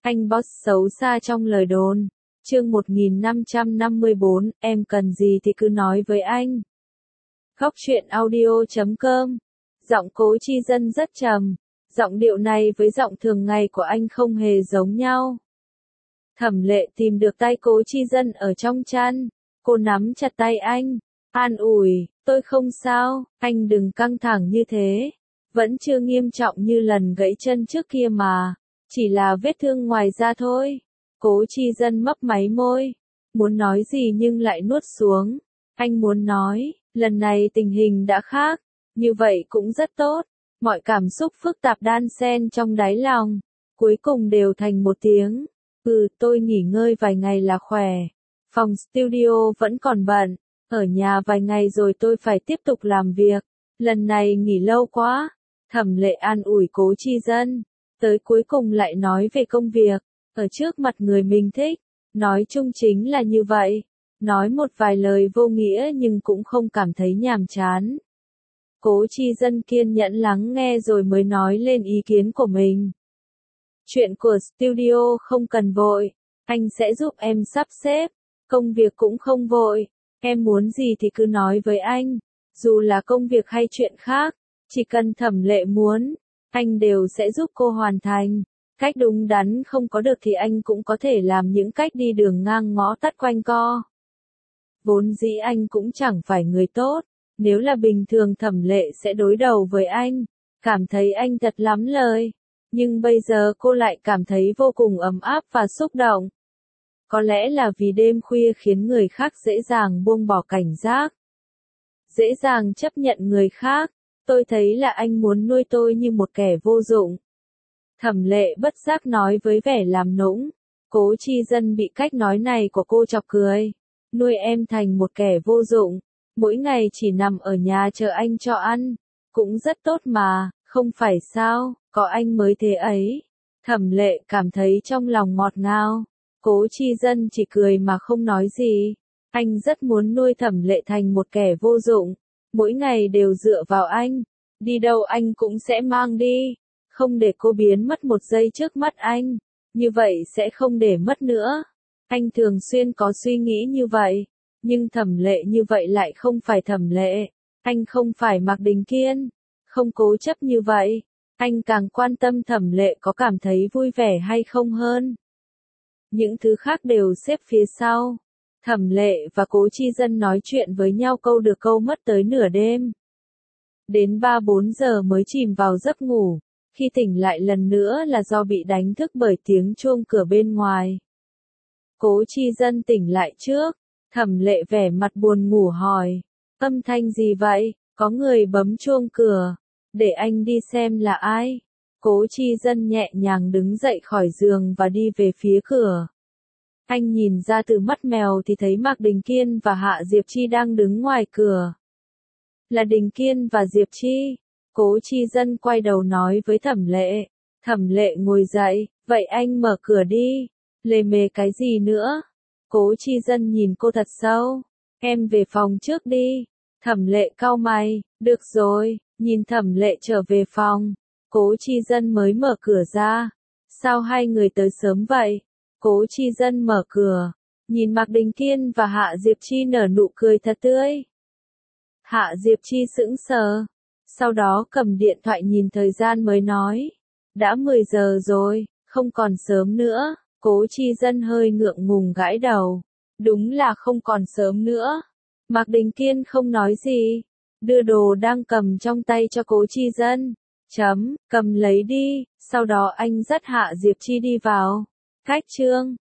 Anh boss xấu xa trong lời đồn. Chương 1554, em cần gì thì cứ nói với anh. Góc truyện audio.com. Giọng Cố Chi Dân rất trầm. Giọng điệu này với giọng thường ngày của anh không hề giống nhau. Thẩm Lệ tìm được tay Cố Chi Dân ở trong chăn. Cô nắm chặt tay anh. An ủi, tôi không sao, anh đừng căng thẳng như thế. Vẫn chưa nghiêm trọng như lần gãy chân trước kia mà. Chỉ là vết thương ngoài da thôi. Cố Chi Dân mấp máy môi. Muốn nói gì nhưng lại nuốt xuống. Anh muốn nói, lần này tình hình đã khác. Như vậy cũng rất tốt. Mọi cảm xúc phức tạp đan xen trong đáy lòng. Cuối cùng đều thành một tiếng. Tôi nghỉ ngơi vài ngày là khỏe. Phòng studio vẫn còn bận. Ở nhà vài ngày rồi tôi phải tiếp tục làm việc. Lần này nghỉ lâu quá. Thẩm Lệ an ủi Cố Chi Dân. Tới cuối cùng lại nói về công việc. Ở trước mặt người mình thích. Nói chung chính là như vậy. Nói một vài lời vô nghĩa nhưng cũng không cảm thấy nhàm chán. Cố Chi Dân kiên nhẫn lắng nghe rồi mới nói lên ý kiến của mình. Chuyện của studio không cần vội. Anh sẽ giúp em sắp xếp. Công việc cũng không vội. Em muốn gì thì cứ nói với anh. Dù là công việc hay chuyện khác. Chỉ cần Thẩm Lệ muốn. Anh đều sẽ giúp cô hoàn thành. Cách đúng đắn không có được thì anh cũng có thể làm những cách đi đường ngang ngõ tắt quanh co. Vốn dĩ anh cũng chẳng phải người tốt. Nếu là bình thường Thẩm Lệ sẽ đối đầu với anh. Cảm thấy anh thật lắm lời. Nhưng bây giờ cô lại cảm thấy vô cùng ấm áp và xúc động. Có lẽ là vì đêm khuya khiến người khác dễ dàng buông bỏ cảnh giác. Dễ dàng chấp nhận người khác. Tôi thấy là anh muốn nuôi tôi như một kẻ vô dụng. Thẩm Lệ bất giác nói với vẻ làm nũng. Cố Chi Dân bị cách nói này của cô chọc cười. Nuôi em thành một kẻ vô dụng. Mỗi ngày chỉ nằm ở nhà chờ anh cho ăn. Cũng rất tốt mà, không phải sao, có anh mới thế ấy. Thẩm Lệ cảm thấy trong lòng ngọt ngào. Cố Chi Dân chỉ cười mà không nói gì. Anh rất muốn nuôi Thẩm Lệ thành một kẻ vô dụng. Mỗi ngày đều dựa vào anh. Đi đâu anh cũng sẽ mang đi. Không để cô biến mất một giây trước mắt anh. Như vậy sẽ không để mất nữa. Anh thường xuyên có suy nghĩ như vậy. Nhưng Thẩm Lệ như vậy lại không phải Thẩm Lệ. Anh không phải Mạc Đình Kiên. Không cố chấp như vậy. Anh càng quan tâm Thẩm Lệ có cảm thấy vui vẻ hay không hơn. Những thứ khác đều xếp phía sau. Thẩm Lệ và Cố Chi Dân nói chuyện với nhau câu được câu mất tới nửa đêm. Đến 3-4 giờ mới chìm vào giấc ngủ. Khi tỉnh lại lần nữa là do bị đánh thức bởi tiếng chuông cửa bên ngoài. Cố Chi Dân tỉnh lại trước. Thẩm Lệ vẻ mặt buồn ngủ hỏi. Âm thanh gì vậy? Có người bấm chuông cửa. Để anh đi xem là ai. Cố Chi Dân nhẹ nhàng đứng dậy khỏi giường và đi về phía cửa. Anh nhìn ra từ mắt mèo thì thấy Mạc Đình Kiên và Hạ Diệp Chi đang đứng ngoài cửa. Là Đình Kiên và Diệp Chi. Cố Chi Dân quay đầu nói với Thẩm Lệ. Thẩm Lệ ngồi dậy, vậy anh mở cửa đi. Lề mề cái gì nữa? Cố Chi Dân nhìn cô thật sâu. Em về phòng trước đi. Thẩm Lệ cau mày, được rồi, nhìn Thẩm Lệ trở về phòng. Cố Chi Dân mới mở cửa ra. Sao hai người tới sớm vậy? Cố Chi Dân mở cửa. Nhìn Mạc Đình Kiên và Hạ Diệp Chi nở nụ cười thật tươi. Hạ Diệp Chi sững sờ. Sau đó cầm điện thoại nhìn thời gian mới nói. Đã 10 giờ rồi, không còn sớm nữa. Cố Chi Dân hơi ngượng ngùng gãi đầu. Đúng là không còn sớm nữa. Mạc Đình Kiên không nói gì. Đưa đồ đang cầm trong tay cho Cố Chi Dân. Cầm lấy đi. Sau đó anh dắt Hạ Diệp Chi đi vào. Cách chương